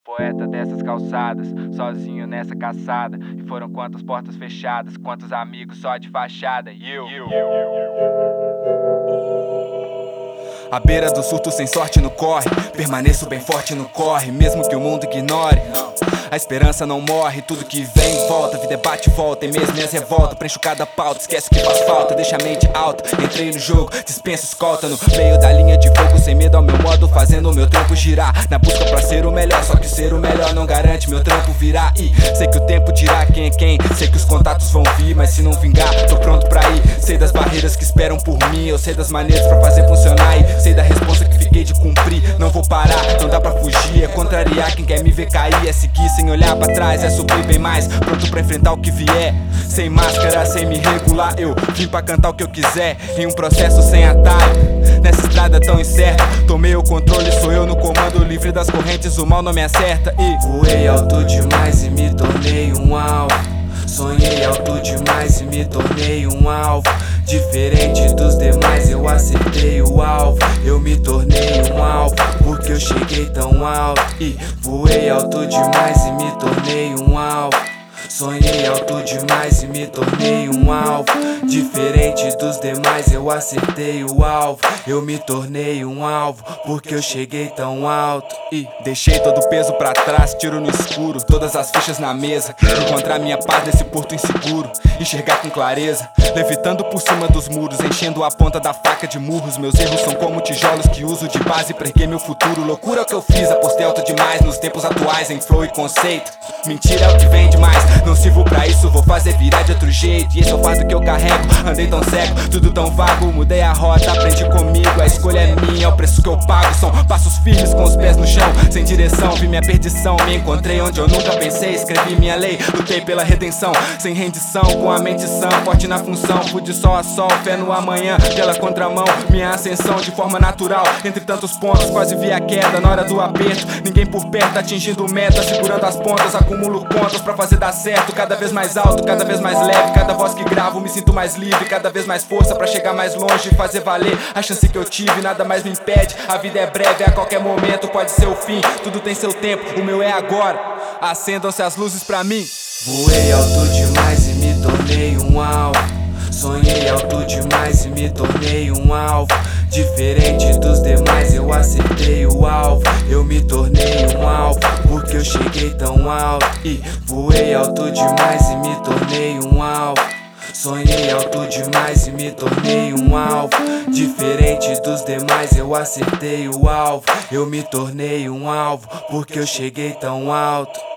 poeta dessas calçadas, sozinho nessa caçada. E foram quantas portas fechadas, quantos amigos só de fachada. E eu à beira do surto sem sorte no corre, permaneço bem forte no corre, mesmo que o mundo ignore. A esperança não morre, tudo que vem volta, vida é bate e volta, e mesmo minhas revoltas, preencho cada pauta, esquece o que faz falta, deixa a mente alta. Entrei no jogo, dispenso escolta no meio da linha de fogo, sem medo ao meu modo, fazendo o meu trampo girar, na busca pra ser o melhor, só que ser o melhor não garante meu trampo virar. E sei que o tempo dirá quem é quem, sei que os contatos vão vir, mas se não vingar, tô pronto pra ir. Sei das barreiras que esperam por mim, eu sei das maneiras pra fazer funcionar, e sei da responsa que fiquei de cumprir. Não vou parar, não dá pra fugir, é contrariar quem quer me ver cair, é seguir sem olhar pra trás, é subir bem mais, pronto pra enfrentar o que vier. Sem máscara, sem me regular, eu vim pra cantar o que eu quiser, em um processo sem atalho, nessa estrada tão incerta. Tomei o controle, sou eu no comando, livre das correntes, o mal não me acerta. E voei alto demais e me tornei um alvo. Sonhei alto demais e me tornei um alvo. Diferente dos demais, eu acertei o alvo. Eu me tornei um alvo, porque eu cheguei tão alto. E voei alto demais e me tornei um alvo. Sonhei alto demais e me tornei um alvo. Diferente dos demais, eu acertei o alvo. Eu me tornei um alvo, porque eu cheguei tão alto. E deixei todo o peso pra trás, tiro no escuro, todas as fichas na mesa. Encontrar minha paz nesse porto inseguro, enxergar com clareza, levitando por cima dos muros, enchendo a ponta da faca de murros. Meus erros são como tijolos que uso de base pra erguer meu futuro. Loucura é o que eu fiz, apostei alto demais nos tempos atuais, em flow e conceito. Mentira é o que vem demais, não sirvo pra isso, vou fazer virar de outro jeito. E esse é o fardo que eu carrego, andei tão cego, tudo tão vago. Mudei a rota, aprendi comigo, a escolha é minha, é o preço que eu pago. São passos firmes com os pés no chão, sem direção, vi minha perdição. Me encontrei onde eu nunca pensei, escrevi minha lei, lutei pela redenção. Sem rendição, com a mente sã, forte na função. Fui de sol a sol, fé no amanhã, pela contramão, minha ascensão de forma natural. Entre tantos pontos, quase vi a queda na hora do aperto. Ninguém por perto, atingindo meta, segurando as pontas. Acumulo contas pra fazer dar certo, cada vez mais alto, cada vez mais leve. Cada voz que gravo me sinto mais livre, cada vez mais força pra chegar mais longe e fazer valer a chance que eu tive, nada mais me impede. A vida é breve, a qualquer momento pode ser o fim, tudo tem seu tempo, o meu é agora. Acendam-se as luzes pra mim. Voei alto demais e me tornei um alvo. Sonhei alto demais e me tornei um alvo. Diferente dos demais, eu acertei o alvo. Eu me tornei um alvo, porque eu cheguei tão alto. E voei alto demais e me tornei um alvo. Sonhei alto demais e me tornei um alvo. Diferente dos demais, eu acertei o alvo. Eu me tornei um alvo, porque eu cheguei tão alto.